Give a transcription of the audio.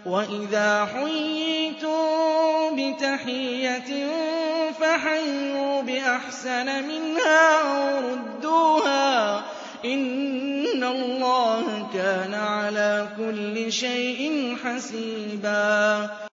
وَإِذَا حُيِّيتُم بِتَحِيَّةٍ فَحَيُّوا بِأَحْسَنَ مِنْهَا أَوْ رُدُّوهَا ۗ إِنَّ اللَّهَ كَانَ عَلَىٰ كُلِّ شَيْءٍ حَسِيبًا